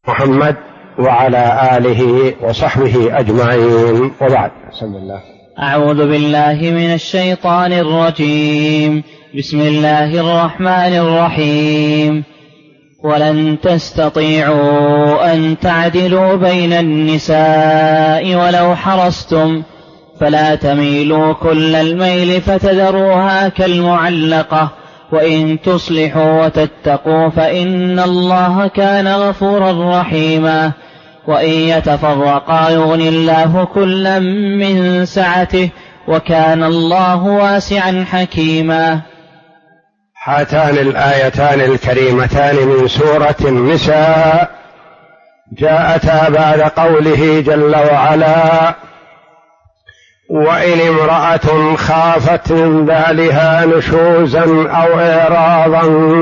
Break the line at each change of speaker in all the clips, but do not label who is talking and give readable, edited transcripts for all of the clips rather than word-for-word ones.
محمد وعلى آله وصحبه أجمعين، وبعد. بسم الله.
أعوذ بالله من الشيطان الرجيم. بسم الله الرحمن الرحيم. ولن تستطيعوا أن تعدلوا بين النساء ولو حرصتم فلا تميلوا كل الميل فتذروها كالمعلقة وإن تصلحوا وتتقوا فإن الله كان غفورا رحيما. وإن يتفرقا يغن الله كلا من سعته وكان الله واسعا حكيما.
هاتان الآيتان الكريمتان من سورة النساء جاءتا بعد قوله جل وعلا: وإن امرأة خافت من بعلها نشوزا أو إعراضا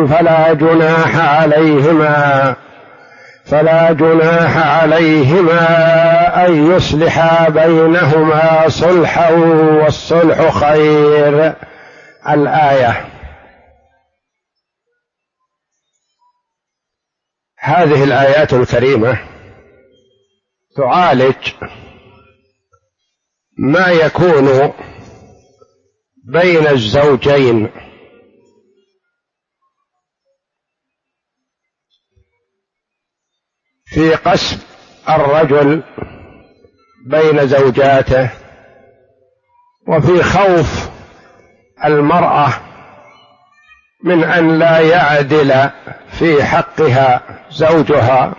فلا جناح عليهما أن يصلحا بينهما صلحا والصلح خير. الآية. هذه الآيات الكريمة تعالج ما يكون بين الزوجين في قسم الرجل بين زوجاته، وفي خوف المرأة من أن لا يعدل في حقها زوجها،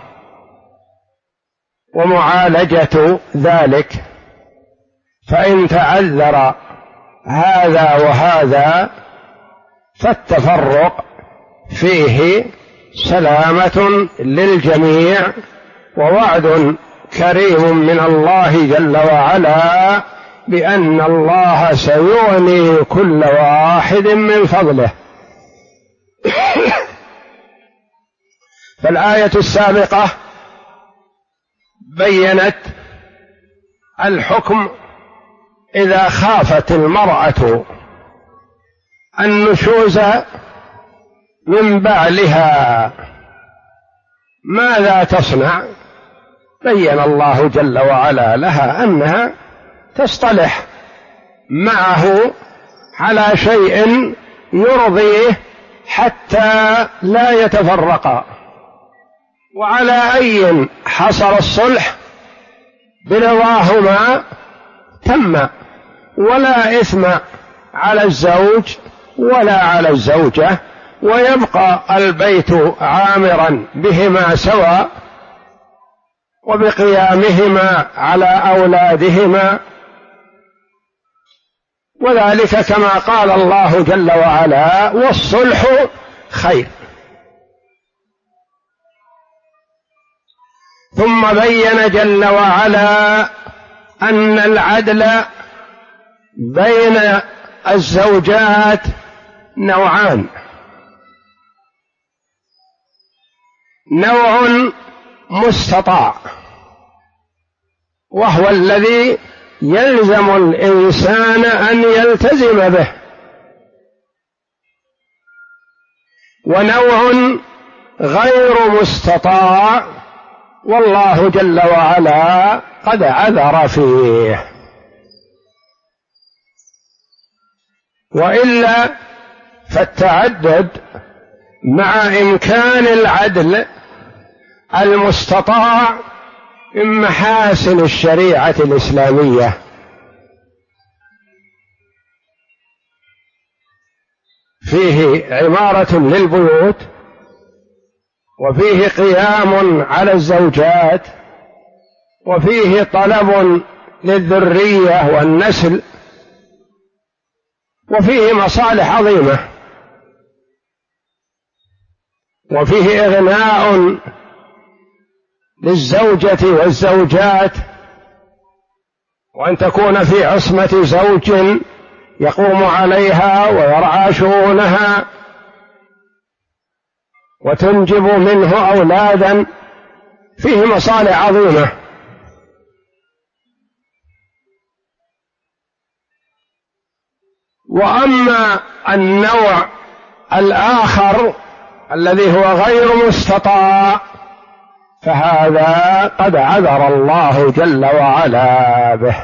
ومعالجة ذلك. فإن تعذر هذا وهذا فالتفرق فيه سلامة للجميع، ووعد كريم من الله جل وعلا بأن الله سيغني كل واحد من فضله. فالآية السابقة بيّنت الحكم إذا خافت المرأة النشوز من بعلها ماذا تصنع. بين الله جل وعلا لها أنها تصطلح معه على شيء يرضيه حتى لا يتفرقا، وعلى أي حصل الصلح برضاهما تم، ولا إثم على الزوج ولا على الزوجة، ويبقى البيت عامرا بهما سواء وبقيامهما على أولادهما، وذلك كما قال الله جل وعلا: والصلح خير. ثم بين جل وعلا أن العدل بين الزوجات نوعان: نوع مستطاع وهو الذي يلزم الإنسان أن يلتزم به، ونوع غير مستطاع والله جل وعلا قد عذر فيه. وإلا فالتعدد مع إمكان العدل المستطاع من محاسن الشريعة الإسلامية، فيه عمارة للبيوت، وفيه قيام على الزوجات، وفيه طلب للذرية والنسل، وفيه مصالح عظيمة، وفيه إغناء للزوجة والزوجات، وأن تكون في عصمة زوج يقوم عليها ويرعى شؤونها وتنجب منه أولادا، فيه مصالح عظيمة. وأما النوع الآخر الذي هو غير مستطاع فهذا قد عذر الله جل وعلا به،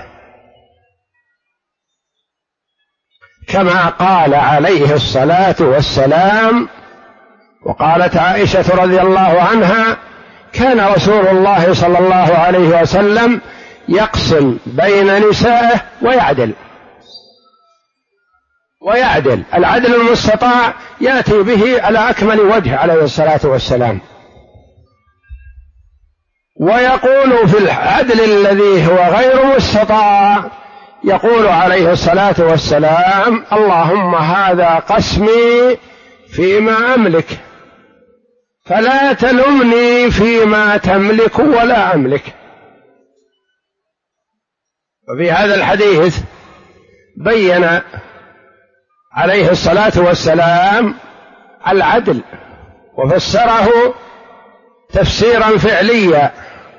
كما قال عليه الصلاة والسلام. وقالت عائشة رضي الله عنها: كان رسول الله صلى الله عليه وسلم يقسم بين نسائه ويعدل العدل المستطاع يأتي به على أكمل وجه عليه الصلاة والسلام، ويقول في العدل الذي هو غير مستطاع يقول عليه الصلاة والسلام: اللهم هذا قسمي فيما أملك فلا تلمني فيما تملك ولا أملك. وفي هذا الحديث بين عليه الصلاة والسلام العدل وفسره تفسيرا فعليا،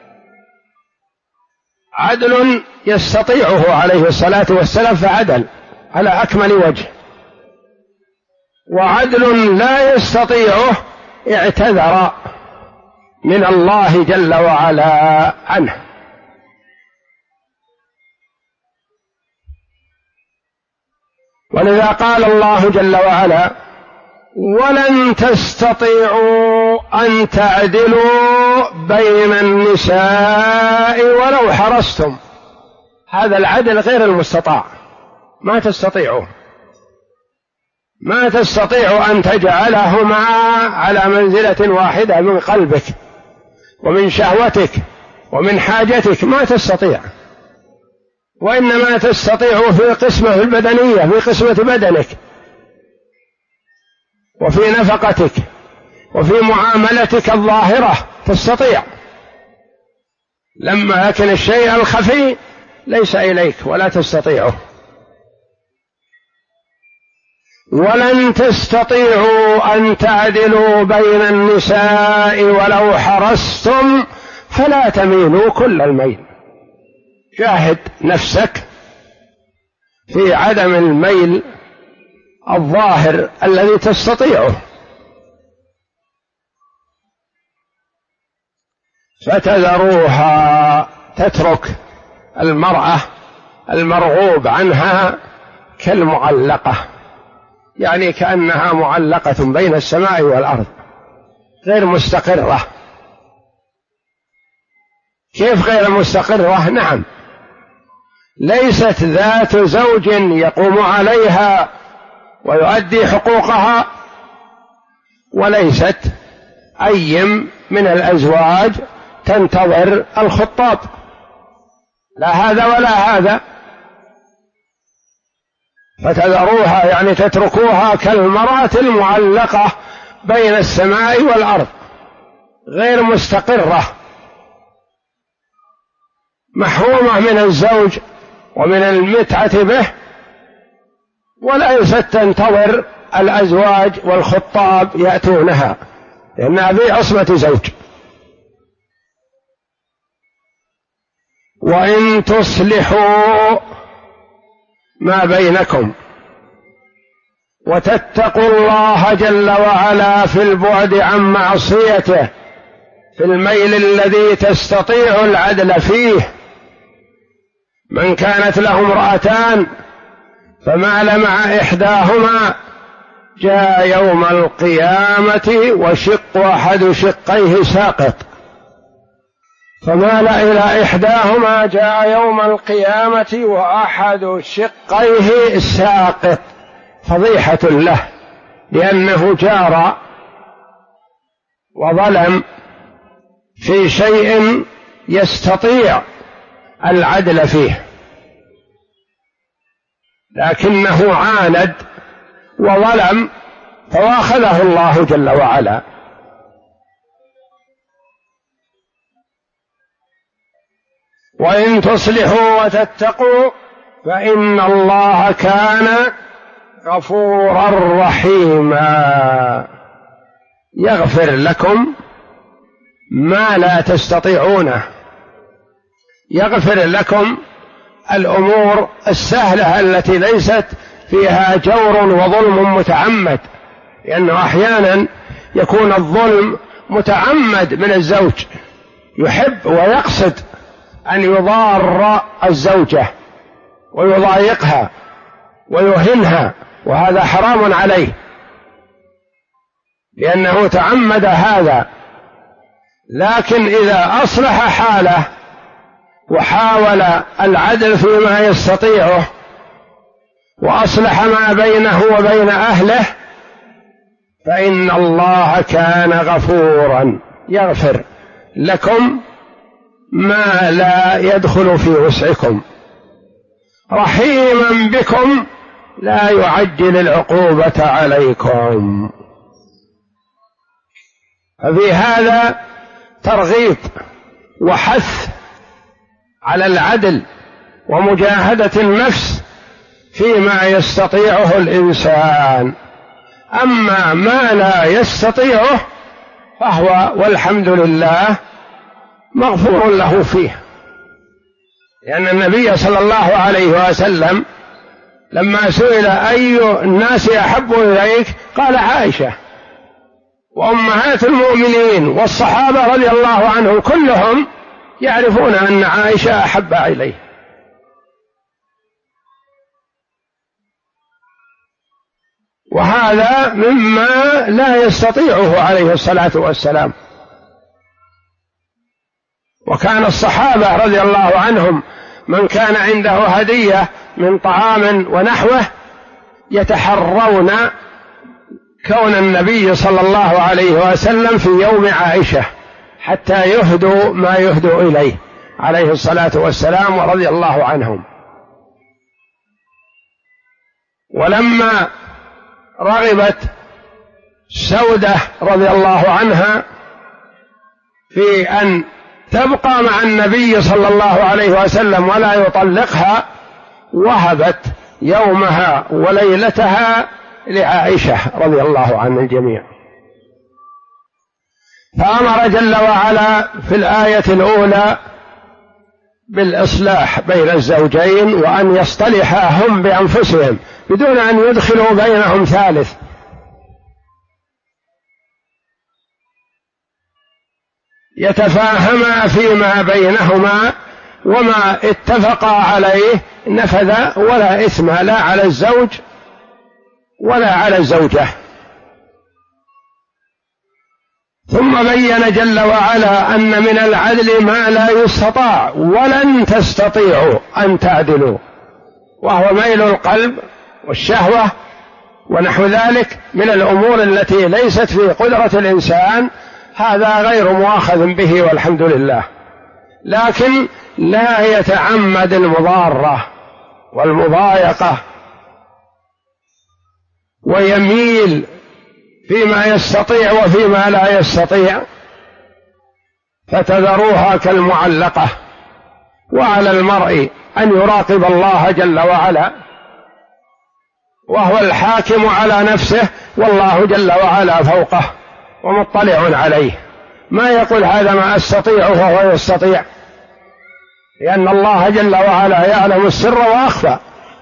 عدل يستطيعه عليه الصلاة والسلام فعدل على أكمل وجه، وعدل لا يستطيعه اعتذر من الله جل وعلا عنه. ولذا قال الله جل وعلا: ولن تستطيعوا أن تعدلوا بين النساء ولو حرصتم. هذا العدل غير المستطاع، ما تستطيع أن تجعلهما على منزلة واحدة من قلبك ومن شهوتك ومن حاجتك، ما تستطيع، وإنما تستطيع في قسمة البدنية، في قسمة بدنك وفي نفقتك وفي معاملتك الظاهرة تستطيع، لكن الشيء الخفي ليس إليك ولا تستطيعه. ولن تستطيعوا أن تعدلوا بين النساء ولو حرصتم فلا تميلوا كل الميل. جاهد نفسك في عدم الميل الظاهر الذي تستطيعه، فتذروها، تترك المرأة المرغوب عنها كالمعلقة، يعني كأنها معلقة بين السماء والأرض غير مستقرة. كيف غير مستقرة؟ نعم، ليست ذات زوج يقوم عليها ويؤدي حقوقها، وليست أي من الأزواج تنتظر الخطاب، لا هذا ولا هذا. فتذروها يعني تتركوها كالمرأة المعلقة بين السماء والأرض غير مستقرة، محرومة من الزوج ومن المتعة به، وليست تنتظر الأزواج والخطاب يأتونها، لأنها في عصمة زوج. وإن تصلحوا ما بينكم وتتقوا الله جل وعلا في البعد عن معصيته في الميل الذي تستطيع العدل فيه، من كانت له امرأتان فمال مع إحداهما جاء يوم القيامة وشق أحد شقيه ساقط، فمال إلى إحداهما جاء يوم القيامة وأحد شقيه ساقط، فضيحة له، لأنه جار وظلم في شيء يستطيع العدل فيه، لكنه عاند وظلم فواخذه الله جل وعلا. وإن تصلحوا وتتقوا فإن الله كان غفورا رحيما، يغفر لكم ما لا تستطيعونه، يغفر لكم الأمور السهلة التي ليست فيها جور وظلم متعمد، لأنه أحيانا يكون الظلم متعمد من الزوج يحب ويقصد أن يضار الزوجة ويضايقها ويهنها، وهذا حرام عليه لأنه تعمد هذا. لكن إذا أصلح حاله وحاول العدل فيما يستطيعه وأصلح ما بينه وبين أهله فإن الله كان غفورا يغفر لكم ما لا يدخل في وسعكم، رحيما بكم لا يعجل العقوبة عليكم. ففي هذا ترغيب وحث على العدل ومجاهدة النفس فيما يستطيعه الإنسان. أما ما لا يستطيعه فهو والحمد لله مغفور له فيه، لأن النبي صلى الله عليه وسلم لما سئل أي الناس أحب إليك قال عائشة، وأمهات المؤمنين والصحابة رضي الله عنهم كلهم يعرفون أن عائشة أحب إليه. وهذا مما لا يستطيعه عليه الصلاة والسلام. وكان الصحابة رضي الله عنهم من كان عنده هدية من طعام ونحوه يتحرون كون النبي صلى الله عليه وسلم في يوم عائشة حتى يهدوا ما يهدوا إليه عليه الصلاة والسلام ورضي الله عنهم. ولما رغبت سودة رضي الله عنها في أن تبقى مع النبي صلى الله عليه وسلم ولا يطلقها وهبت يومها وليلتها لعائشة رضي الله عن الجميع. فأمر جل وعلا في الآية الأولى بالإصلاح بين الزوجين وأن يصطلحا هم بأنفسهم بدون أن يدخلوا بينهم ثالث، يتفاهما فيما بينهما وما اتفقا عليه نفذ ولا إثم لا على الزوج ولا على الزوجة. ثم بين جل وعلا أن من العدل ما لا يستطاع ولن تستطيعوا أن تعدلوا، وهو ميل القلب والشهوة ونحو ذلك من الأمور التي ليست في قدرة الإنسان، هذا غير مؤاخذ به والحمد لله. لكن لا يتعمد المضارة والمضايقة ويميل فيما يستطيع وفيما لا يستطيع فتذروها كالمعلقة. وعلى المرء أن يراقب الله جل وعلا وهو الحاكم على نفسه، والله جل وعلا فوقه ومطلع عليه، ما يقول هذا ما أستطيع وهو يستطيع، لأن الله جل وعلا يعلم السر وأخفى.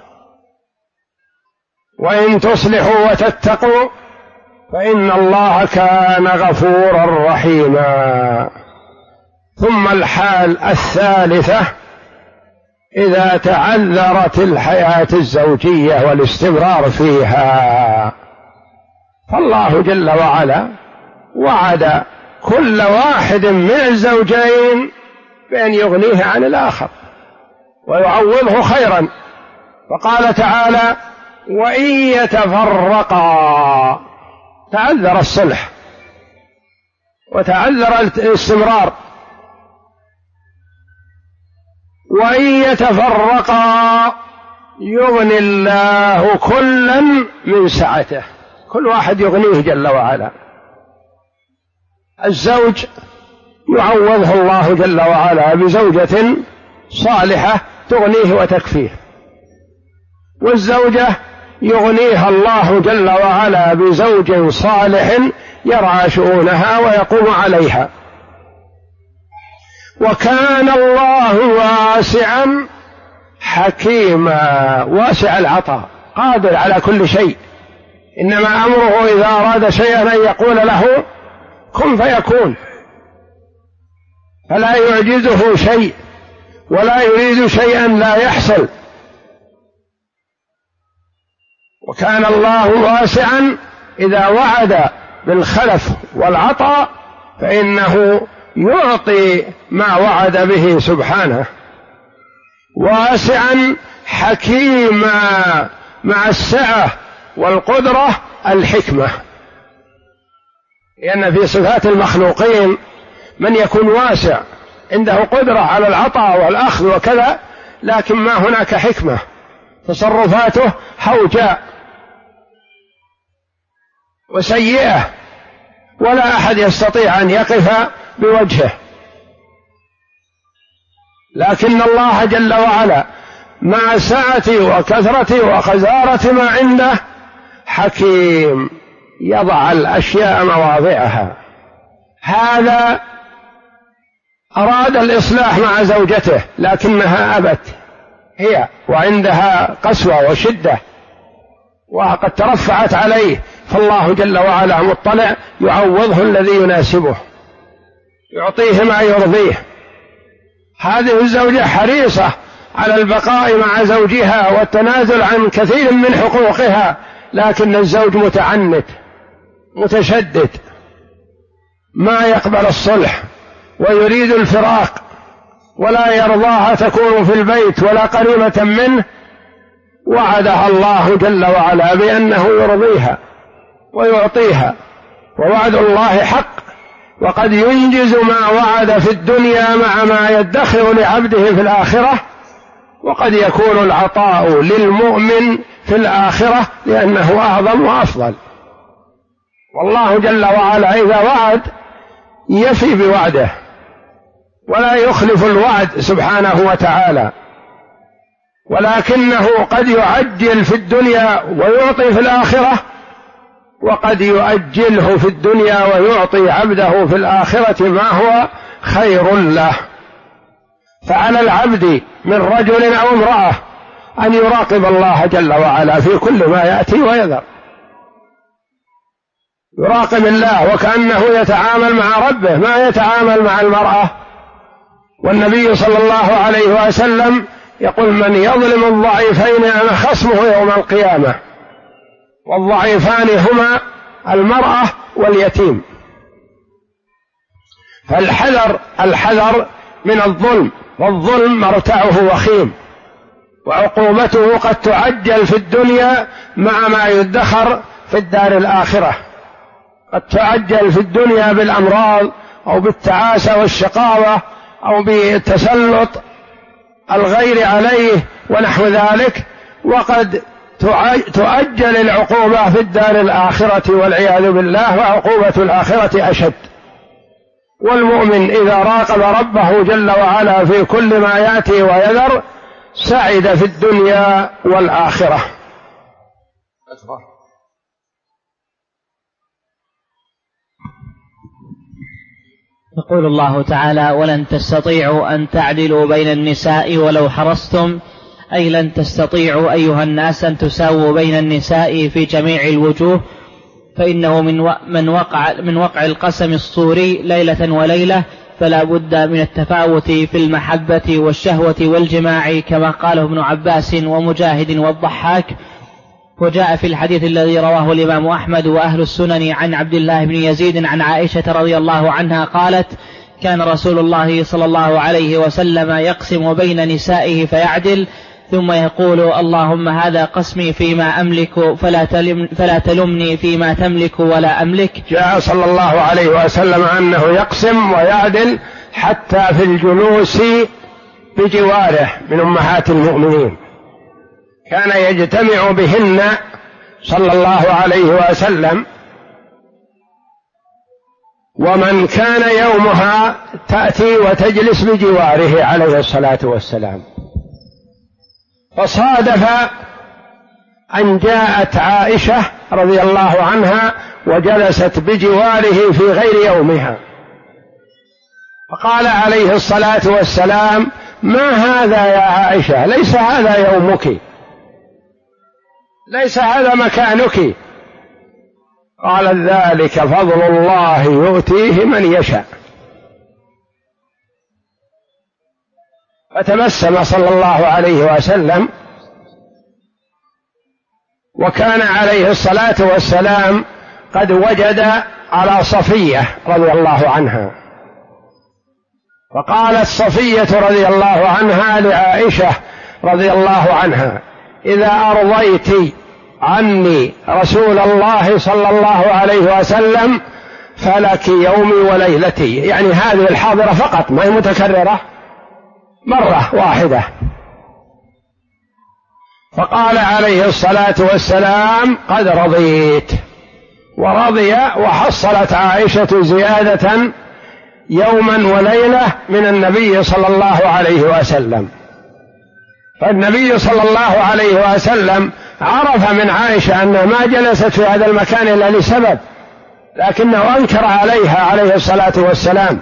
وإن تصلحوا وتتقوا فإن الله كان غفورا رحيما. ثم الحال الثالثة إذا تعذرت الحياة الزوجية والاستمرار فيها، فالله جل وعلا وعد كل واحد من الزوجين بأن يغنيه عن الآخر ويعوضه خيرا. فقال تعالى: وإن يتفرقا، تعذر الصلح وتعذر الاستمرار، وإن يتفرقا يغني الله كلا من سعته، كل واحد يغنيه جل وعلا. الزوج يعوضه الله جل وعلا بزوجة صالحة تغنيه وتكفيه، والزوجة يغنيها الله جل وعلا بزوج صالح يرعى شؤونها ويقوم عليها. وكان الله واسعا حكيما، واسع العطاء، قادر على كل شيء، إنما أمره إذا أراد شيئا أن يقول له كن فيكون. فلا يعجزه شيء ولا يريد شيئا لا يحصل. وكان الله واسعا إذا وعد بالخلف والعطاء فإنه يعطي ما وعد به سبحانه. واسعا حكيما، مع السعة والقدرة الحكمة، لأن في صفات المخلوقين من يكون واسع عنده قدرة على العطاء والأخذ وكذا، لكن ما هناك حكمة، تصرفاته هوجاء وسيئة ولا أحد يستطيع أن يقف بوجهه. لكن الله جل وعلا مع سعة وكثرة وخزارة ما عنده حكيم، يضع الأشياء مواضعها. هذا أراد الإصلاح مع زوجته لكنها أبت هي، وعندها قسوة وشدة وقد ترفعت عليه، فالله جل وعلا مطلع يعوضه الذي يناسبه، يعطيه ما يرضيه. هذه الزوجة حريصة على البقاء مع زوجها والتنازل عن كثير من حقوقها، لكن الزوج متعنت متشدد، ما يقبل الصلح ويريد الفراق، ولا يرضاها تكون في البيت ولا قريبة منه. وعدها الله جل وعلا بأنه يرضيها ويعطيها، ووعد الله حق، وقد ينجز ما وعد في الدنيا مع ما يدخر لعبده في الآخرة، وقد يكون العطاء للمؤمن في الآخرة لأنه أعظم وأفضل. والله جل وعلا إذا وعد يفي بوعده ولا يخلف الوعد سبحانه وتعالى، ولكنه قد يعجل في الدنيا ويعطي في الآخرة، وقد يؤجله في الدنيا ويعطي عبده في الآخرة ما هو خير له. فعلى العبد من رجل أو امرأة أن يراقب الله جل وعلا في كل ما يأتي ويذر، يراقب الله وكأنه يتعامل مع ربه ما يتعامل مع المرأة. والنبي صلى الله عليه وسلم يقول: من يظلم الضعيفين أنا خصمه يوم القيامة، والضعيفان هما المرأة واليتيم. فالحذر من الظلم، والظلم مرتعه وخيم، وعقوبته قد تعجل في الدنيا مع ما يدخر في الدار الآخرة. قد تعجل في الدنيا بالأمراض أو بالتعاسة والشقاوة أو بالتسلط الغير عليه ونحو ذلك، وقد تؤجل العقوبة في الدار الآخرة والعياذ بالله، وعقوبة الآخرة أشد. والمؤمن إذا راقب ربه جل وعلا في كل ما يأتي ويذر سعد في الدنيا والآخرة.
يقول الله تعالى: ولن تستطيعوا أن تعدلوا بين النساء ولو حرصتم، أي لن تستطيعوا أيها الناس أن تساووا بين النساء في جميع الوجوه، فإنه من وقع القسم الصوري ليلة وليلة، فلا بد من التفاوت في المحبة والشهوة والجماع، كما قاله ابن عباس ومجاهد والضحاك. وجاء في الحديث الذي رواه الإمام أحمد وأهل السنن عن عبد الله بن يزيد عن عائشة رضي الله عنها قالت: كان رسول الله صلى الله عليه وسلم يقسم بين نسائه فيعدل، ثم يقول: اللهم هذا قسمي فيما أملك فلا تلمني فيما تملك ولا أملك.
جاء صلى الله عليه وسلم أنه يقسم ويعدل حتى في الجلوس بجواره من أمهات المؤمنين، كان يجتمع بهن صلى الله عليه وسلم، ومن كان يومها تأتي وتجلس بجواره عليه الصلاة والسلام. فصادف أن جاءت عائشة رضي الله عنها وجلست بجواره في غير يومها، فقال عليه الصلاة والسلام: ما هذا يا عائشة؟ ليس هذا يومك، ليس هذا مكانك. قال: ذلك فضل الله يؤتيه من يشاء. فتبسم صلى الله عليه وسلم، وكان عليه الصلاة والسلام قد وجد على صفية رضي الله عنها، فقالت صفية رضي الله عنها لعائشة رضي الله عنها: إذا أرضيت عني رسول الله صلى الله عليه وسلم فلك يومي وليلتي، يعني هذه الحاضرة فقط، ما هي متكررة، مرة واحدة. فقال عليه الصلاة والسلام: قد رضيت. ورضي، وحصلت عائشة زيادة يوما وليلة من النبي صلى الله عليه وسلم. فالنبي صلى الله عليه وسلم عرف من عائشة أنها ما جلست في هذا المكان إلا لسبب، لكنه أنكر عليها عليه الصلاة والسلام.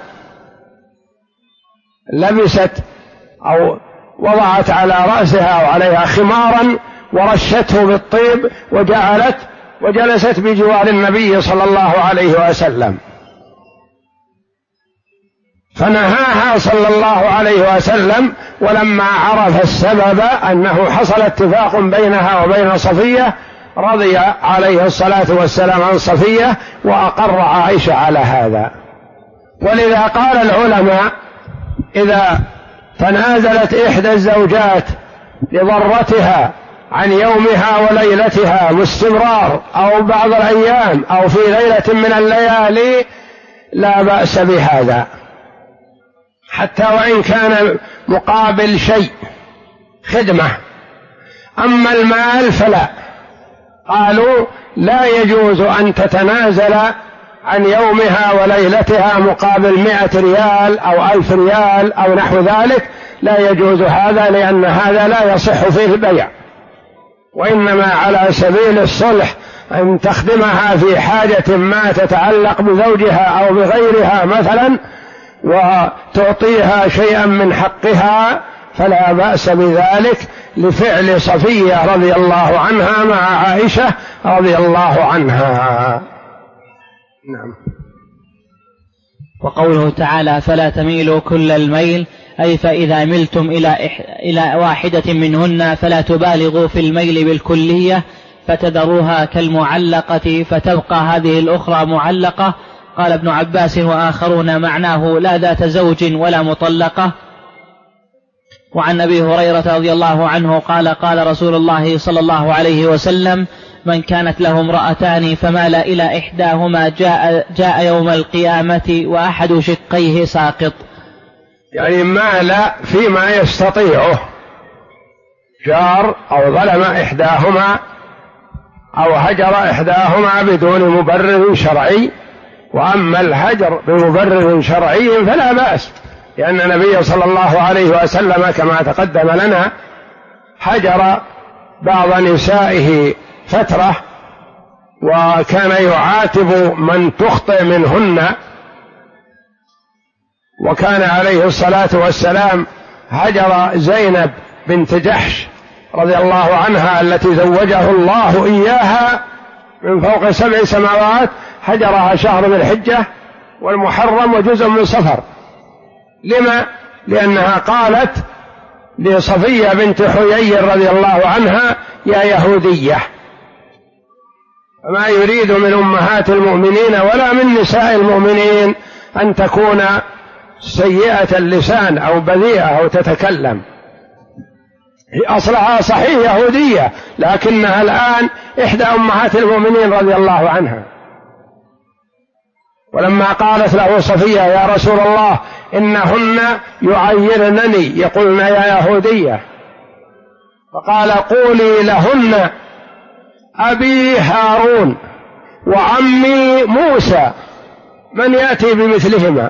لبست أو وضعت على رأسها أو عليها خمارا ورشته بالطيب وجلست بجوار النبي صلى الله عليه وسلم، فنهاها صلى الله عليه وسلم. ولما عرف السبب أنه حصل اتفاق بينها وبين صفية، رضي عليه الصلاة والسلام عن صفية وأقر عائشة على هذا. ولذا قال العلماء: إذا تنازلت إحدى الزوجات لضرتها عن يومها وليلتها باستمرار أو بعض الأيام أو في ليلة من الليالي لا بأس بهذا، حتى وإن كان مقابل شيء خدمة. أما المال فلا، قالوا لا يجوز أن تتنازل عن يومها وليلتها مقابل 100 ريال أو 1000 ريال أو نحو ذلك، لا يجوز هذا، لأن هذا لا يصح فيه البيع، وإنما على سبيل الصلح أن تخدمها في حاجة ما تتعلق بزوجها أو بغيرها مثلا، وتعطيها شيئا من حقها، فلا بأس بذلك، لفعل صفية رضي الله عنها مع عائشة رضي الله عنها. نعم.
وقوله تعالى: فلا تميلوا كل الميل، أي فإذا ملتم إلى واحدة منهن فلا تبالغوا في الميل بالكلية فتذروها كالمعلقة فتبقى هذه الأخرى معلقة. قال ابن عباس وآخرون معناه لا ذات زوج ولا مطلقة. وعن أبي هريرة رضي الله عنه قال: قال رسول الله صلى الله عليه وسلم: من كانت له امرأتان فمال إلى إحداهما جاء يوم القيامة وأحد شقيه ساقط.
يعني مال فيما يستطيعه، جار أو ظلم إحداهما أو هجر إحداهما بدون مبرر شرعي. وأما الهجر بمبرر شرعي فلا بأس، لأن النبي صلى الله عليه وسلم كما تقدم لنا هجر بعض نسائه فترة، وكان يعاتب من تخطئ منهن، وكان عليه الصلاة والسلام هجر زينب بنت جحش رضي الله عنها التي زوجه الله إياها من فوق 7 سماوات، هجرها شهر ذي الحجة والمحرم وجزء من صفر. لما؟ لأنها قالت لصفية بنت حيي رضي الله عنها: يا يهودية. فما يريد من أمهات المؤمنين ولا من نساء المؤمنين أن تكون سيئة اللسان أو بذيئة أو تتكلم. أصلها صحيح يهودية، لكنها الآن إحدى أمهات المؤمنين رضي الله عنها. ولما قالت له صفية: يا رسول الله إنهن يعيرنني يقولن يا يهودية، فقال: قولي لهن أبي هارون وعمي موسى، من يأتي بمثلهما؟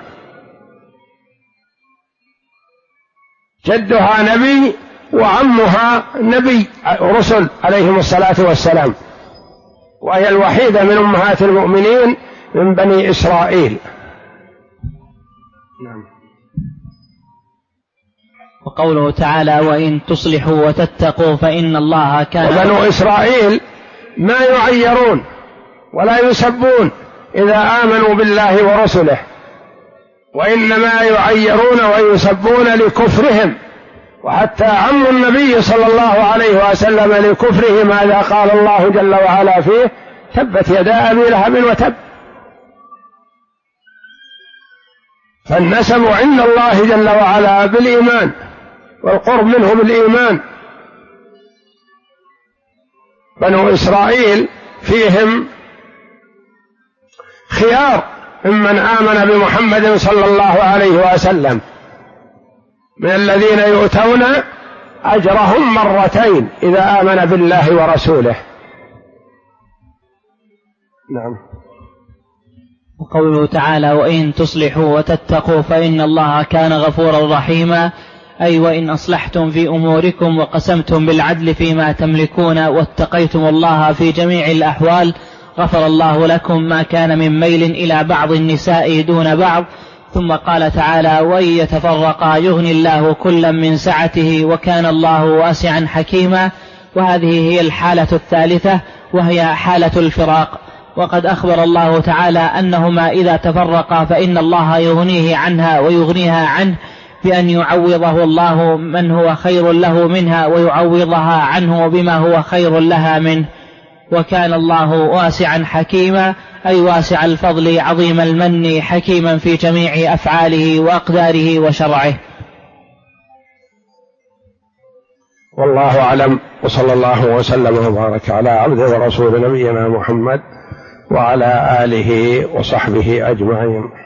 جدها نبي وعمها نبي رسل عليهم الصلاة والسلام، وهي الوحيدة من أمهات المؤمنين من بني إسرائيل. نعم.
وقوله تعالى: وإن تصلحوا وتتقوا فإن الله كان.
وبنو إسرائيل ما يعيرون ولا يسبون إذا آمنوا بالله ورسله، وإنما يعيرون ويسبون لكفرهم وحتى عم النبي صلى الله عليه وسلم لكفره ماذا قال الله جل وعلا فيه؟ تبت يدا أبي لهب وتب. فالنسب عند الله جل وعلا بالإيمان والقرب منه بالإيمان. بنو إسرائيل فيهم خيار ممن آمن بمحمد صلى الله عليه وسلم، من الذين يؤتون أجرهم مرتين إذا آمن بالله ورسوله. نعم.
وقوله تعالى: وإن تصلحوا وتتقوا فإن الله كان غفورا رحيما، أي وإن أصلحتم في أموركم وقسمتم بالعدل فيما تملكون واتقيتم الله في جميع الأحوال غفر الله لكم ما كان من ميل إلى بعض النساء دون بعض. ثم قال تعالى: وإن يتفرقا يغني الله كلا من سعته وكان الله واسعا حكيما. وهذه هي الحالة الثالثة وهي حالة الفراق. وقد أخبر الله تعالى أنهما إذا تفرقا فإن الله يغنيه عنها ويغنيها عنه بأن يعوضه الله من هو خير له منها ويعوضها عنه بما هو خير لها منه. وكان الله واسعا حكيما، أي واسع الفضل عظيم المن حكيما في جميع أفعاله وأقداره وشرعه.
والله أعلم، وصلى الله وسلم وبارك على عبده ورسول نبينا محمد وعلى آله وصحبه أجمعين.